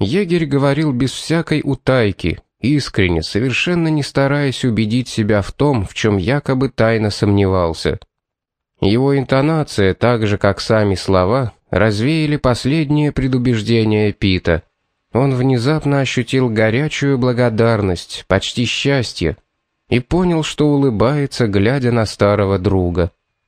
Егерь говорил без всякой утайки, искренне, совершенно не стараясь убедить себя в том, в чем якобы тайно сомневался. Его интонация, так же как сами слова, развеяли последние предубеждения Пита. Он внезапно ощутил горячую благодарность, почти счастье, и понял, что улыбается, глядя на старого друга.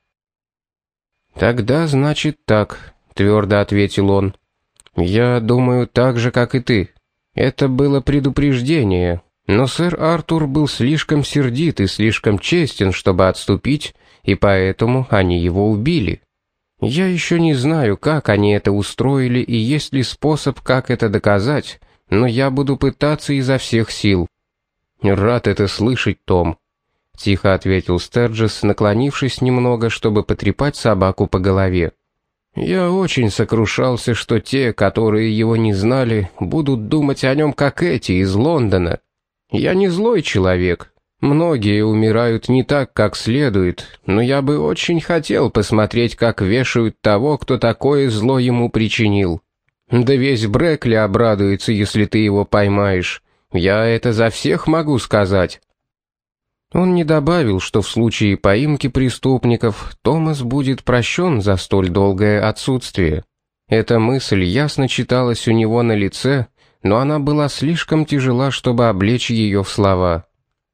«Тогда, значит, так», — твердо ответил он. «Я думаю так же, как и ты. Это было предупреждение, но сэр Артур был слишком сердит и слишком честен, чтобы отступить, и поэтому они его убили. Я еще не знаю, как они это устроили и есть ли способ, как это доказать, но я буду пытаться изо всех сил». «Рад это слышать, Том», — тихо ответил Стерджес, наклонившись немного, чтобы потрепать собаку по голове. «Я очень сокрушался, что те, которые его не знали, будут думать о нем, как эти из Лондона. Я не злой человек. Многие умирают не так, как следует, но я бы очень хотел посмотреть, как вешают того, кто такое зло ему причинил. Да весь Брэкли обрадуется, если ты его поймаешь. Я это за всех могу сказать». Он не добавил, что в случае поимки преступников Томас будет прощен за столь долгое отсутствие. Эта мысль ясно читалась у него на лице, но она была слишком тяжела, чтобы облечь ее в слова.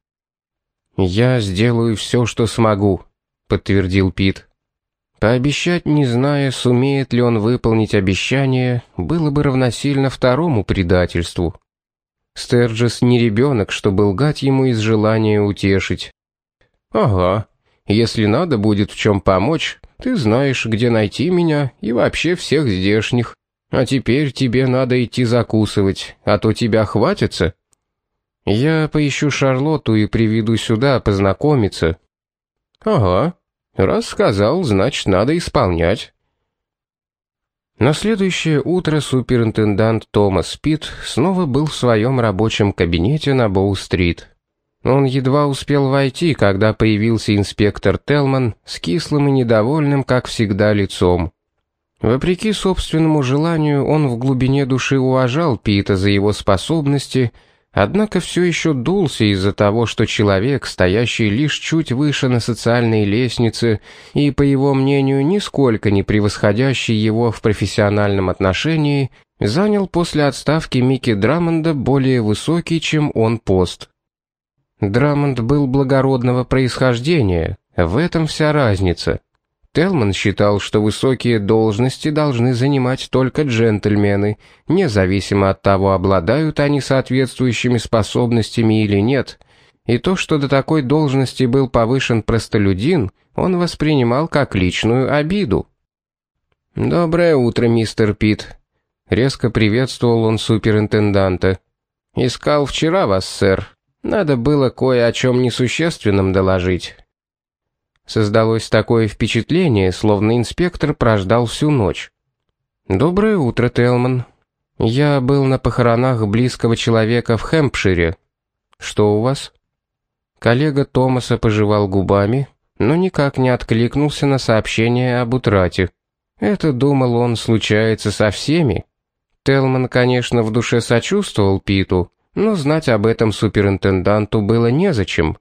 «Я сделаю все, что смогу», — подтвердил Пит. Пообещать, не зная, сумеет ли он выполнить обещание, было бы равносильно второму предательству. Стерджес не ребенок, чтобы лгать ему из желания утешить. «Ага, если надо будет в чем помочь, ты знаешь, где найти меня и вообще всех здешних. А теперь тебе надо идти закусывать, а то тебя хватится. Я поищу Шарлотту и приведу сюда познакомиться». «Ага, раз сказал, значит, надо исполнять». На следующее утро суперинтендант Томас Пит снова был в своем рабочем кабинете на Боу-стрит. Он едва успел войти, когда появился инспектор Телман с кислым и недовольным, как всегда, лицом. Вопреки собственному желанию, он в глубине души уважал Пита за его способности, однако все еще дулся из-за того, что человек, стоящий лишь чуть выше на социальной лестнице и, по его мнению, нисколько не превосходящий его в профессиональном отношении, занял после отставки Микки Драмонда более высокий, чем он, пост. Драмонд был благородного происхождения, в этом вся разница. Телман считал, что высокие должности должны занимать только джентльмены, независимо от того, обладают они соответствующими способностями или нет, и то, что до такой должности был повышен простолюдин, он воспринимал как личную обиду. «Доброе утро, мистер Пит», — резко приветствовал он суперинтенданта. «Искал вчера вас, сэр. Надо было кое о чем несущественном доложить». Создалось такое впечатление, словно инспектор прождал всю ночь. «Доброе утро, Телман. Я был на похоронах близкого человека в Хэмпшире. Что у вас?» Коллега Томаса пожевал губами, но никак не откликнулся на сообщение об утрате. Это, думал он, случается со всеми. Телман, конечно, в душе сочувствовал Питу, но знать об этом суперинтенданту было незачем.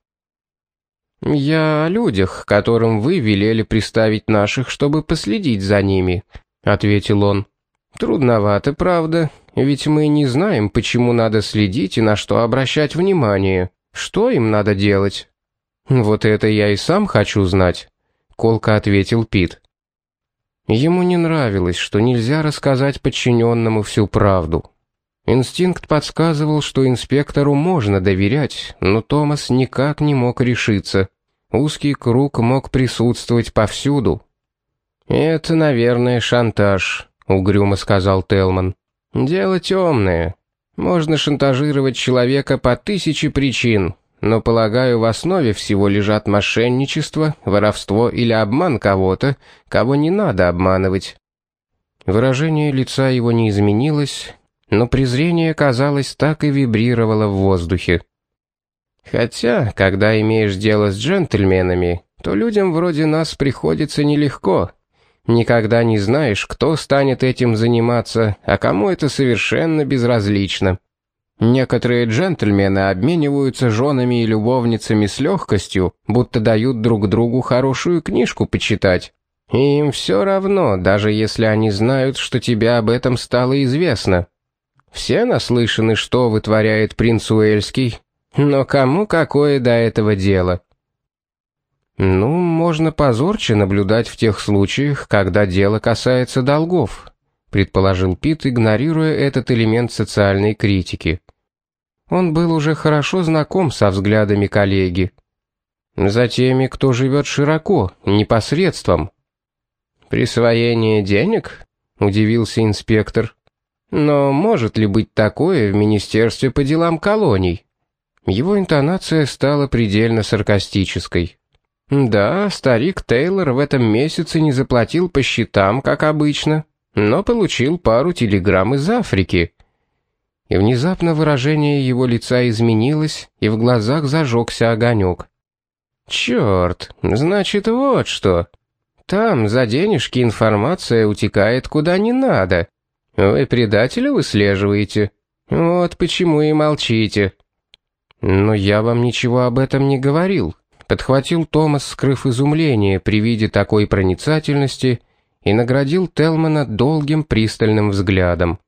«Я о людях, которым вы велели приставить наших, чтобы последить за ними», — ответил он. «Трудновато, правда, ведь мы не знаем, почему надо следить и на что обращать внимание. Что им надо делать?» «Вот это я и сам хочу знать», — колко ответил Пит. Ему не нравилось, что нельзя рассказать подчиненному всю правду. Инстинкт подсказывал, что инспектору можно доверять, но Томас никак не мог решиться. Узкий круг мог присутствовать повсюду. «Это, наверное, шантаж», — угрюмо сказал Телман. «Дело темное. Можно шантажировать человека по 1000 причин, но, полагаю, в основе всего лежат мошенничество, воровство или обман кого-то, кого не надо обманывать». Выражение лица его не изменилось, но презрение, казалось, так и вибрировало в воздухе. «Хотя, когда имеешь дело с джентльменами, то людям вроде нас приходится нелегко. Никогда не знаешь, кто станет этим заниматься, а кому это совершенно безразлично. Некоторые джентльмены обмениваются женами и любовницами с легкостью, будто дают друг другу хорошую книжку почитать. И им все равно, даже если они знают, что тебе об этом стало известно. Все наслышаны, что вытворяет принц Уэльский, но кому какое до этого дело? Ну, можно позорче наблюдать в тех случаях, когда дело касается долгов, предположил Пит, игнорируя этот элемент социальной критики. Он был уже хорошо знаком со взглядами коллеги. За теми, кто живет широко, непосредством. «Присвоение денег?» — удивился инспектор. «Но может ли быть такое в Министерстве по делам колоний?» Его интонация стала предельно саркастической. «Да, старик Тейлор в этом месяце не заплатил по счетам, как обычно, но получил пару телеграмм из Африки». И внезапно выражение его лица изменилось, и в глазах зажегся огонек. «Черт, значит, вот что. Там за денежки информация утекает куда не надо. Вы предателя выслеживаете? Вот почему и молчите». «Но я вам ничего об этом не говорил», — подхватил Томас, скрыв изумление при виде такой проницательности, и наградил Телмана долгим пристальным взглядом.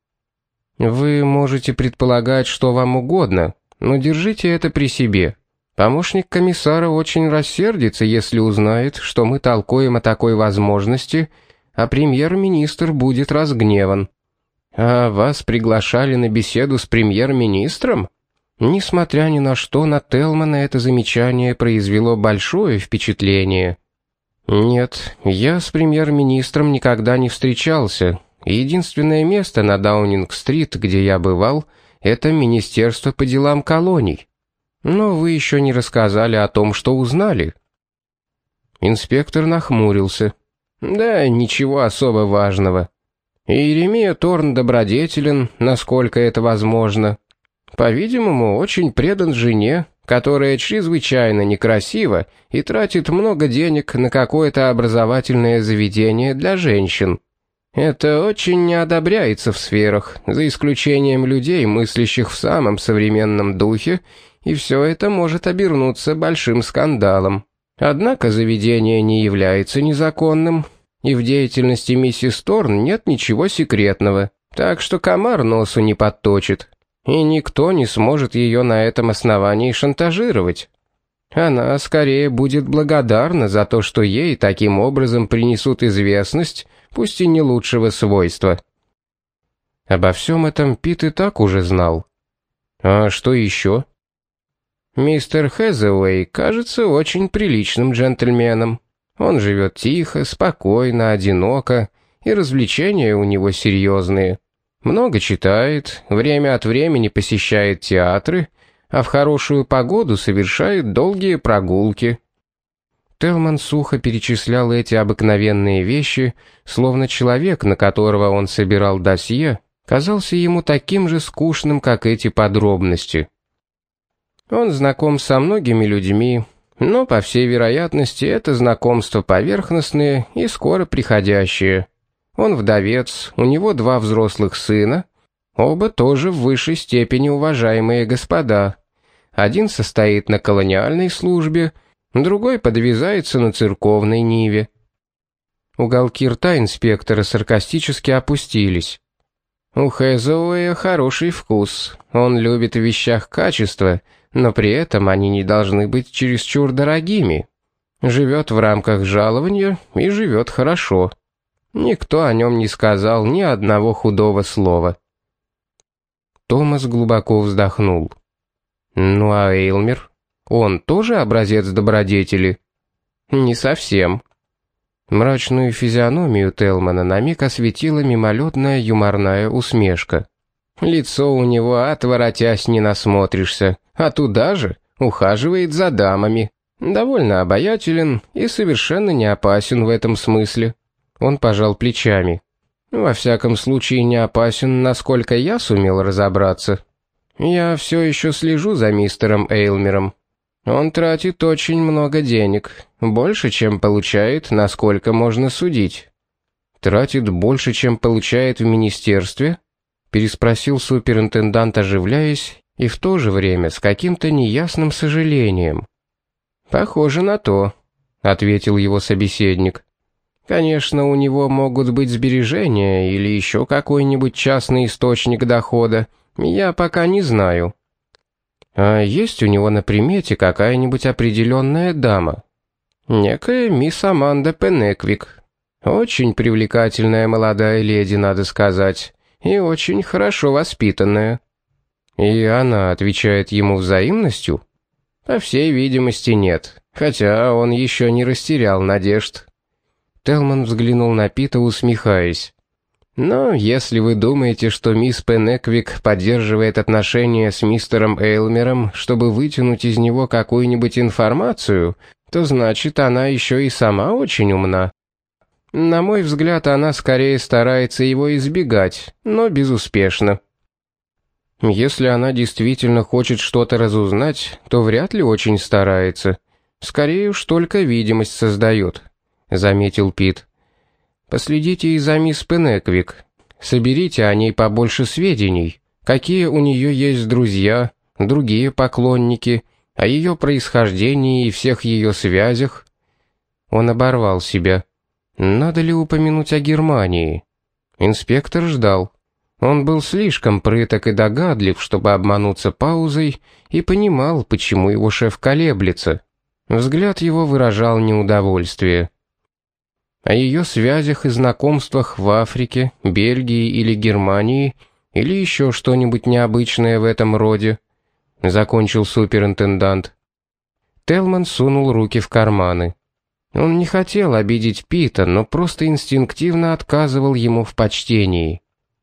«Вы можете предполагать, что вам угодно, но держите это при себе. Помощник комиссара очень рассердится, если узнает, что мы толкуем о такой возможности, а премьер-министр будет разгневан». «А вас приглашали на беседу с премьер-министром?» Несмотря ни на что, на Телмана это замечание произвело большое впечатление. «Нет, я с премьер-министром никогда не встречался. Единственное место на Даунинг-стрит, где я бывал, это Министерство по делам колоний. Но вы еще не рассказали о том, что узнали». Инспектор нахмурился. «Да, ничего особо важного. Иеремия Торн добродетелен, насколько это возможно. По-видимому, очень предан жене, которая чрезвычайно некрасива и тратит много денег на какое-то образовательное заведение для женщин. Это очень не одобряется в сферах, за исключением людей, мыслящих в самом современном духе, и все это может обернуться большим скандалом. Однако заведение не является незаконным, и в деятельности миссис Торн нет ничего секретного, так что комар носу не подточит. И никто не сможет ее на этом основании шантажировать. Она скорее будет благодарна за то, что ей таким образом принесут известность, пусть и не лучшего свойства. Обо всем этом Пит и так уже знал. А что еще? Мистер Хэзауэй кажется очень приличным джентльменом. Он живет тихо, спокойно, одиноко, и развлечения у него серьезные. Много читает, время от времени посещает театры, а в хорошую погоду совершает долгие прогулки. Телман сухо перечислял эти обыкновенные вещи, словно человек, на которого он собирал досье, казался ему таким же скучным, как эти подробности. Он знаком со многими людьми, но, по всей вероятности, это знакомство поверхностные и скоро приходящие. Он вдовец, у него 2 взрослых сына, оба тоже в высшей степени уважаемые господа. Один состоит на колониальной службе, другой подвязается на церковной ниве. Уголки рта инспектора саркастически опустились. У Хэзауэя хороший вкус, он любит в вещах качество, но при этом они не должны быть чересчур дорогими. Живет в рамках жалования и живет хорошо. Никто о нем не сказал ни одного худого слова. Томас глубоко вздохнул. «Ну а Эйлмер? Он тоже образец добродетели?» «Не совсем». Мрачную физиономию Телмана на миг осветила мимолетная юморная усмешка. «Лицо у него, отворотясь, не насмотришься, а туда же ухаживает за дамами. Довольно обаятелен и совершенно не опасен в этом смысле». Он пожал плечами. «Во всяком случае, не опасен, насколько я сумел разобраться. Я все еще слежу за мистером Эйлмером. Он тратит очень много денег, больше, чем получает, насколько можно судить. Тратит больше, чем получает в министерстве? Переспросил суперинтендант, оживляясь, и в то же время с каким-то неясным сожалением. «Похоже на то», — ответил его собеседник. «Конечно, у него могут быть сбережения или еще какой-нибудь частный источник дохода. Я пока не знаю». «А есть у него на примете какая-нибудь определенная дама?» «Некая мисс Аманда Пенеквик. Очень привлекательная молодая леди, надо сказать, и очень хорошо воспитанная». «И она отвечает ему взаимностью?» «По всей видимости, нет, хотя он еще не растерял надежд». Телман взглянул на Пита, усмехаясь. «Но если вы думаете, что мисс Пенеквик поддерживает отношения с мистером Эйлмером, чтобы вытянуть из него какую-нибудь информацию, то значит, она еще и сама очень умна. На мой взгляд, она скорее старается его избегать, но безуспешно». «Если она действительно хочет что-то разузнать, то вряд ли очень старается. Скорее уж только видимость создает», — заметил Пит. «Последите и за мисс Пенеквик. Соберите о ней побольше сведений. Какие у нее есть друзья, другие поклонники, о ее происхождении и всех ее связях». Он оборвал себя. Надо ли упомянуть о Германии? Инспектор ждал. Он был слишком прыток и догадлив, чтобы обмануться паузой, и понимал, почему его шеф колеблется. Взгляд его выражал неудовольствие. О ее связях и знакомствах в Африке, Бельгии или Германии, или еще что-нибудь необычное в этом роде, закончил суперинтендант. Телман сунул руки в карманы. Он не хотел обидеть Пита, но просто инстинктивно отказывал ему в почтении.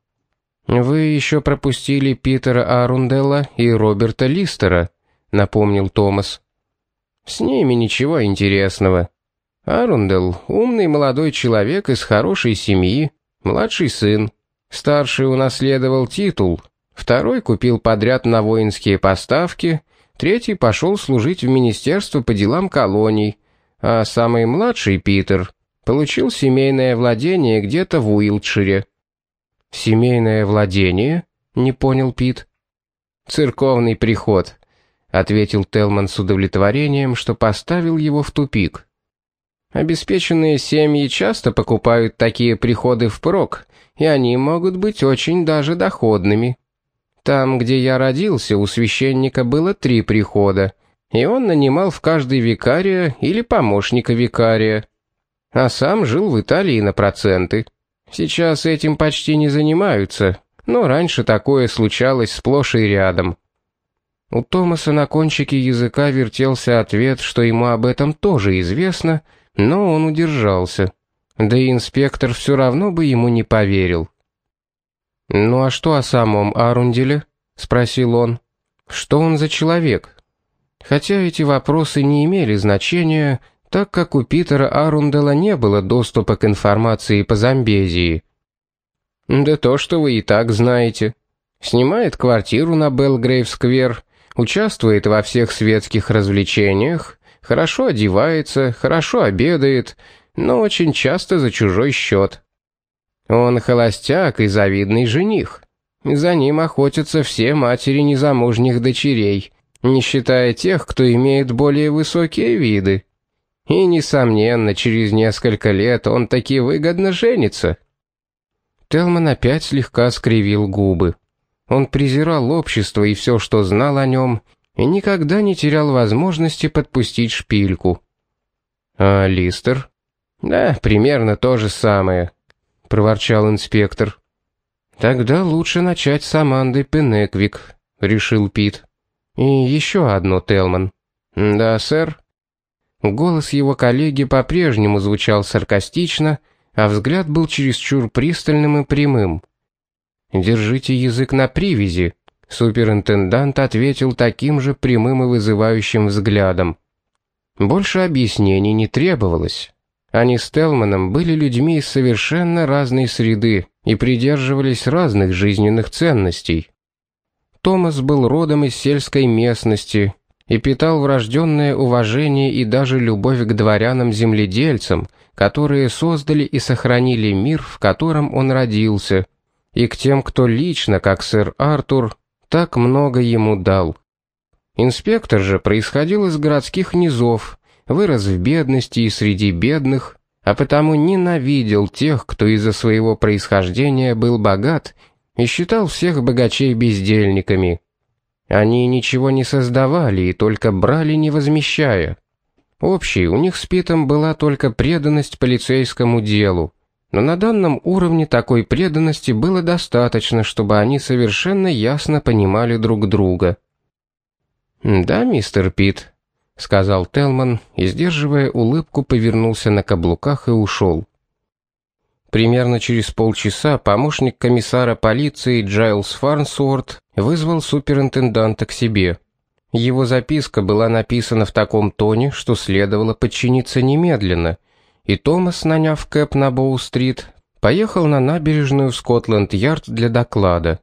«Вы еще пропустили Питера Арунделла и Роберта Листера», — напомнил Томас. «С ними ничего интересного. Арунделл — умный молодой человек из хорошей семьи, младший сын. Старший унаследовал титул, второй купил подряд на воинские поставки, третий пошел служить в Министерство по делам колоний, а самый младший, Питер, получил семейное владение где-то в Уилтшире». «Семейное владение?» — не понял Пит. «Церковный приход», — ответил Телман с удовлетворением, что поставил его в тупик. «Обеспеченные семьи часто покупают такие приходы впрок, и они могут быть очень даже доходными. Там, где я родился, у священника было 3 прихода, и он нанимал в каждый викария или помощника викария, а сам жил в Италии на проценты. Сейчас этим почти не занимаются, но раньше такое случалось сплошь и рядом». У Томаса на кончике языка вертелся ответ, что ему об этом тоже известно, но он удержался. Да и инспектор все равно бы ему не поверил. «Ну а что о самом Арунделе?» — спросил он. «Что он за человек?» Хотя эти вопросы не имели значения, так как у Питера Арунделла не было доступа к информации по Замбезии. «Да то, что вы и так знаете. Снимает квартиру на Белгрейв-сквер, участвует во всех светских развлечениях, хорошо одевается, хорошо обедает, но очень часто за чужой счет. Он холостяк и завидный жених. За ним охотятся все матери незамужних дочерей, не считая тех, кто имеет более высокие виды. И, несомненно, через несколько лет он таки выгодно женится». Телман опять слегка скривил губы. Он презирал общество и все, что знал о нем, и никогда не терял возможности подпустить шпильку. «А Листер?» «Да, примерно то же самое», — проворчал инспектор. «Тогда лучше начать с Аманды Пенеквик», — решил Пит. «И еще одно, Телман». «Да, сэр». Голос его коллеги по-прежнему звучал саркастично, а взгляд был чересчур пристальным и прямым. «Держите язык на привязи», — суперинтендант ответил таким же прямым и вызывающим взглядом. Больше объяснений не требовалось. Они с Телманом были людьми из совершенно разной среды и придерживались разных жизненных ценностей. Томас был родом из сельской местности, и питал врожденное уважение и даже любовь к дворянам-земледельцам, которые создали и сохранили мир, в котором он родился, и к тем, кто лично, как сэр Артур, так много ему дал. Инспектор же происходил из городских низов, вырос в бедности и среди бедных, а потому ненавидел тех, кто из-за своего происхождения был богат и считал всех богачей бездельниками. Они ничего не создавали и только брали, не возмещая. Общей у них с Питом была только преданность полицейскому делу, но на данном уровне такой преданности было достаточно, чтобы они совершенно ясно понимали друг друга. «Да, мистер Пит», — сказал Телман и, сдерживая улыбку, повернулся на каблуках и ушел. Примерно через полчаса помощник комиссара полиции Джайлс Фарнсворт вызвал суперинтенданта к себе. Его записка была написана в таком тоне, что следовало подчиниться немедленно, и Томас, наняв кэб на Боу-стрит, поехал на набережную в Скотланд-Ярд для доклада.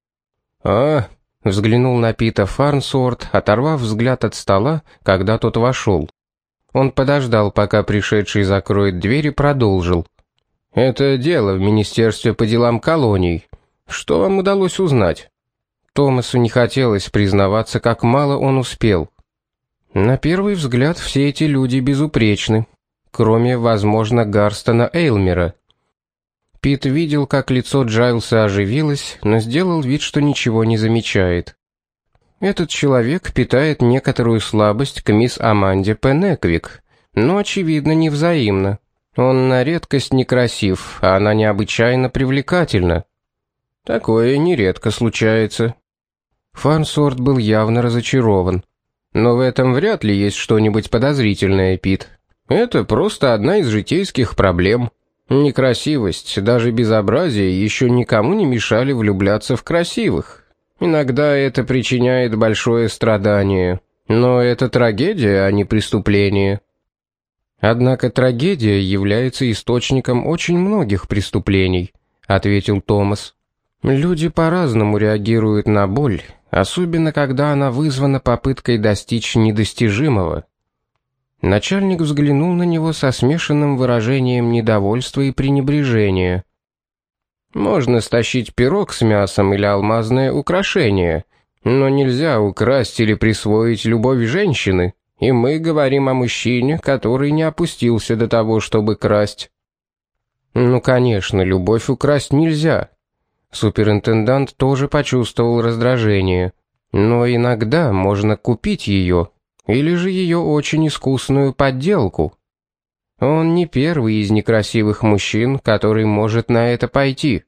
Взглянул на Пита Фарнсворт, оторвав взгляд от стола, когда тот вошел. Он подождал, пока пришедший закроет дверь, и продолжил. «Это дело в Министерстве по делам колоний. Что вам удалось узнать?» Томасу не хотелось признаваться, как мало он успел. На первый взгляд все эти люди безупречны, кроме, возможно, Гарстона Эйлмера. Пит видел, как лицо Джайлса оживилось, но сделал вид, что ничего не замечает. Этот человек питает некоторую слабость к мисс Аманде Пенеквик, но, очевидно, невзаимно. Он на редкость некрасив, а она необычайно привлекательна. Такое нередко случается. Фарнсворт был явно разочарован. Но в этом вряд ли есть что-нибудь подозрительное, Пит. Это просто одна из житейских проблем. Некрасивость, даже безобразие еще никому не мешали влюбляться в красивых. Иногда это причиняет большое страдание. Но это трагедия, а не преступление. Однако трагедия является источником очень многих преступлений, ответил Томас. Люди по-разному реагируют на боль, особенно когда она вызвана попыткой достичь недостижимого. Начальник взглянул на него со смешанным выражением недовольства и пренебрежения. Можно стащить пирог с мясом или алмазное украшение, но нельзя украсть или присвоить любовь женщины, и мы говорим о мужчине, который не опустился до того, чтобы красть. Ну, конечно, любовь украсть нельзя. Суперинтендант тоже почувствовал раздражение. Но иногда можно купить ее, или же ее очень искусную подделку. Он не первый из некрасивых мужчин, который может на это пойти.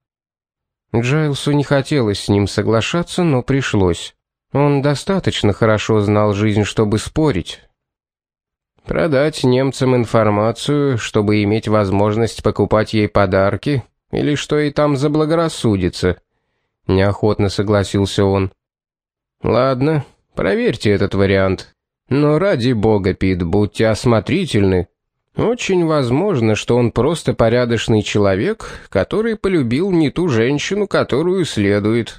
Джайлсу не хотелось с ним соглашаться, но пришлось. Он достаточно хорошо знал жизнь, чтобы спорить. Продать немцам информацию, чтобы иметь возможность покупать ей подарки, или что и там заблагорассудится. Неохотно согласился он. Ладно, проверьте этот вариант. Но ради бога, Пит, будьте осмотрительны. Очень возможно, что он просто порядочный человек, который полюбил не ту женщину, которую следует.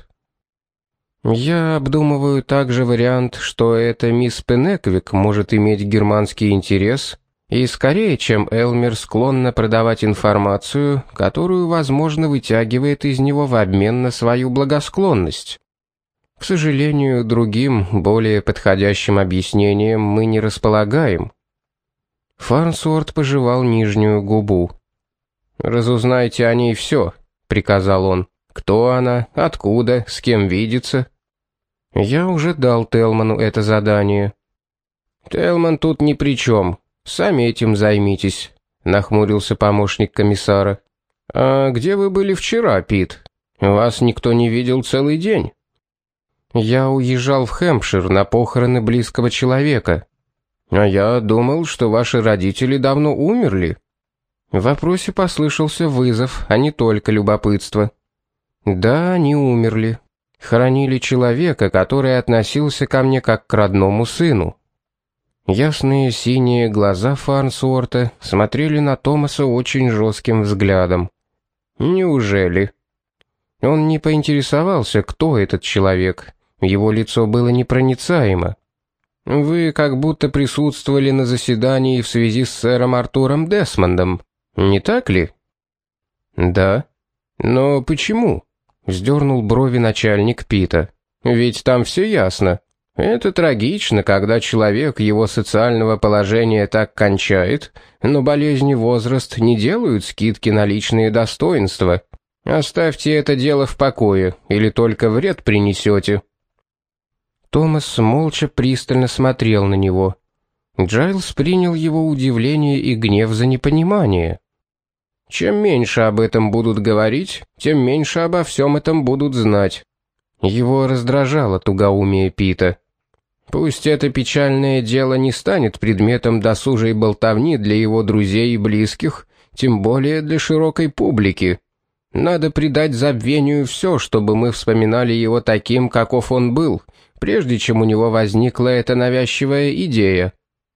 Я обдумываю также вариант, что эта мисс Пенеквик может иметь германский интерес, и скорее, чем Элмер, склонна продавать информацию, которую, возможно, вытягивает из него в обмен на свою благосклонность. К сожалению, другим, более подходящим объяснением мы не располагаем. Фарнсворт пожевал нижнюю губу. «Разузнайте о ней все», — приказал он. «Кто она? Откуда? С кем видится?» «Я уже дал Телману это задание». «Телман тут ни при чем. Сами этим займитесь», — нахмурился помощник комиссара. «А где вы были вчера, Пит? Вас никто не видел целый день». «Я уезжал в Хэмпшир на похороны близкого человека». «А я думал, что ваши родители давно умерли». В вопросе послышался вызов, а не только любопытство. «Да, они умерли. Хоронили человека, который относился ко мне как к родному сыну». Ясные синие глаза Фарнсворта смотрели на Томаса очень жестким взглядом. «Неужели?» Он не поинтересовался, кто этот человек. Его лицо было непроницаемо. Вы как будто присутствовали на заседании в связи с сэром Артуром Десмондом, не так ли? Да. Но почему? Вздернул брови начальник Пита. Ведь там все ясно. Это трагично, когда человек его социального положения так кончает, но болезнь и возраст не делают скидки на личные достоинства. Оставьте это дело в покое, или только вред принесете. Томас молча пристально смотрел на него. Джайлс принял его удивление и гнев за непонимание. Чем меньше об этом будут говорить, тем меньше обо всем этом будут знать. Его раздражало тугоумие Пита. Пусть это печальное дело не станет предметом досужей болтовни для его друзей и близких, тем более для широкой публики. Надо придать забвению все, чтобы мы вспоминали его таким, каков он был, прежде чем у него возникла эта навязчивая идея.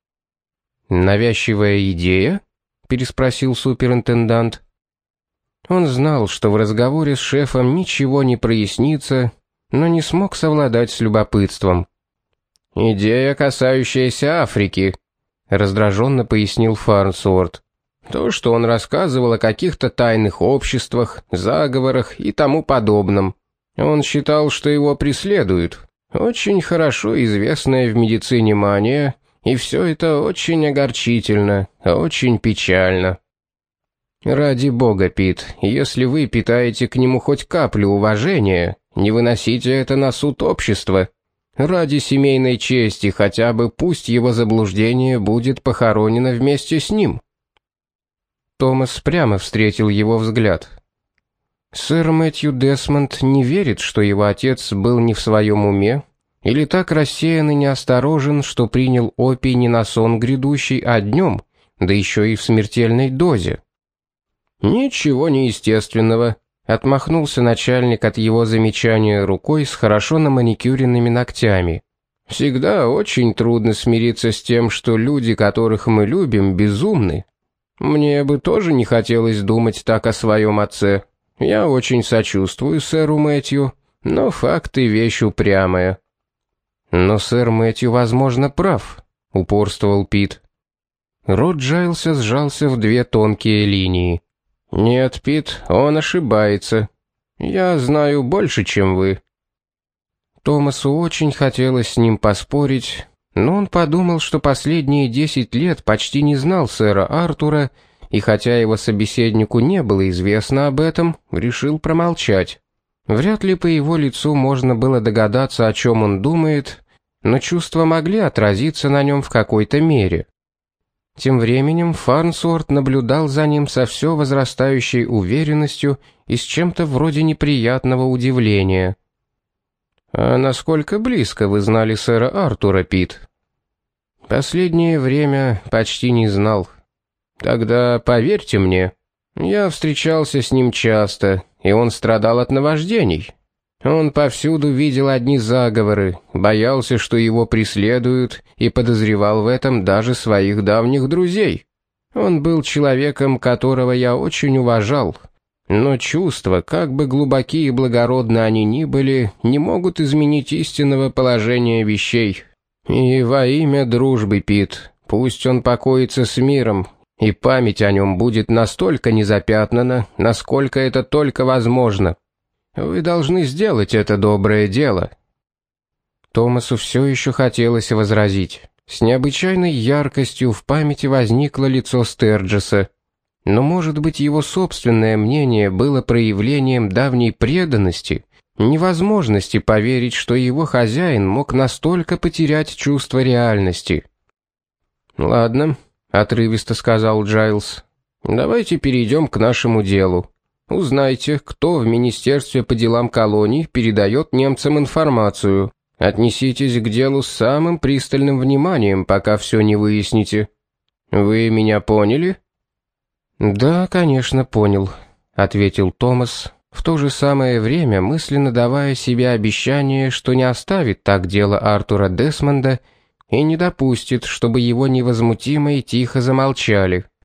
«Навязчивая идея?» — переспросил суперинтендант. Он знал, что в разговоре с шефом ничего не прояснится, но не смог совладать с любопытством. «Идея, касающаяся Африки», — раздраженно пояснил Фарнсворт. «То, что он рассказывал о каких-то тайных обществах, заговорах и тому подобном. Он считал, что его преследуют. Очень хорошо известная в медицине мания, и все это очень огорчительно, очень печально». «Ради бога, Пит, если вы питаете к нему хоть каплю уважения, не выносите это на суд общества. Ради семейной чести хотя бы пусть его заблуждение будет похоронено вместе с ним». Томас прямо встретил его взгляд. Сэр Мэтью Десмонд не верит, что его отец был не в своем уме, или так рассеян и неосторожен, что принял опий не на сон грядущий, а днем, да еще и в смертельной дозе. «Ничего неестественного», — отмахнулся начальник от его замечания рукой с хорошо наманикюренными ногтями. «Всегда очень трудно смириться с тем, что люди, которых мы любим, безумны. Мне бы тоже не хотелось думать так о своем отце. Я очень сочувствую сэру Мэтью, но факты вещь упрямая». «Но сэр Мэтью, возможно, прав», — упорствовал Пит. Рот Джайлса сжался в две тонкие линии. «Нет, Пит, он ошибается. Я знаю больше, чем вы». Томасу очень хотелось с ним поспорить, но он подумал, что последние 10 лет почти не знал сэра Артура, и хотя его собеседнику не было известно об этом, решил промолчать. Вряд ли по его лицу можно было догадаться, о чем он думает, но чувства могли отразиться на нем в какой-то мере. Тем временем Фарнсворт наблюдал за ним со все возрастающей уверенностью и с чем-то вроде неприятного удивления. «А насколько близко вы знали сэра Артура, Пит?» «Последнее время почти не знал. Тогда поверьте мне, я встречался с ним часто, и он страдал от наваждений. Он повсюду видел одни заговоры, боялся, что его преследуют, и подозревал в этом даже своих давних друзей. Он был человеком, которого я очень уважал, но чувства, как бы глубоки и благородны они ни были, не могут изменить истинного положения вещей. И во имя дружбы, Пит, пусть он покоится с миром, и память о нем будет настолько незапятнана, насколько это только возможно. Вы должны сделать это доброе дело». Томасу все еще хотелось возразить. С необычайной яркостью в памяти возникло лицо Стерджеса. Но, может быть, его собственное мнение было проявлением давней преданности, невозможности поверить, что его хозяин мог настолько потерять чувство реальности. «Ладно», — отрывисто сказал Джайлс, — «давайте перейдем к нашему делу. Узнайте, кто в Министерстве по делам колоний передает немцам информацию. Отнеситесь к делу с самым пристальным вниманием, пока все не выясните. Вы меня поняли?» «Да, конечно, понял», — ответил Томас, в то же самое время мысленно давая себе обещание, что не оставит так дело Артура Десмонда и не допустит, чтобы его невозмутимо и тихо замолчали.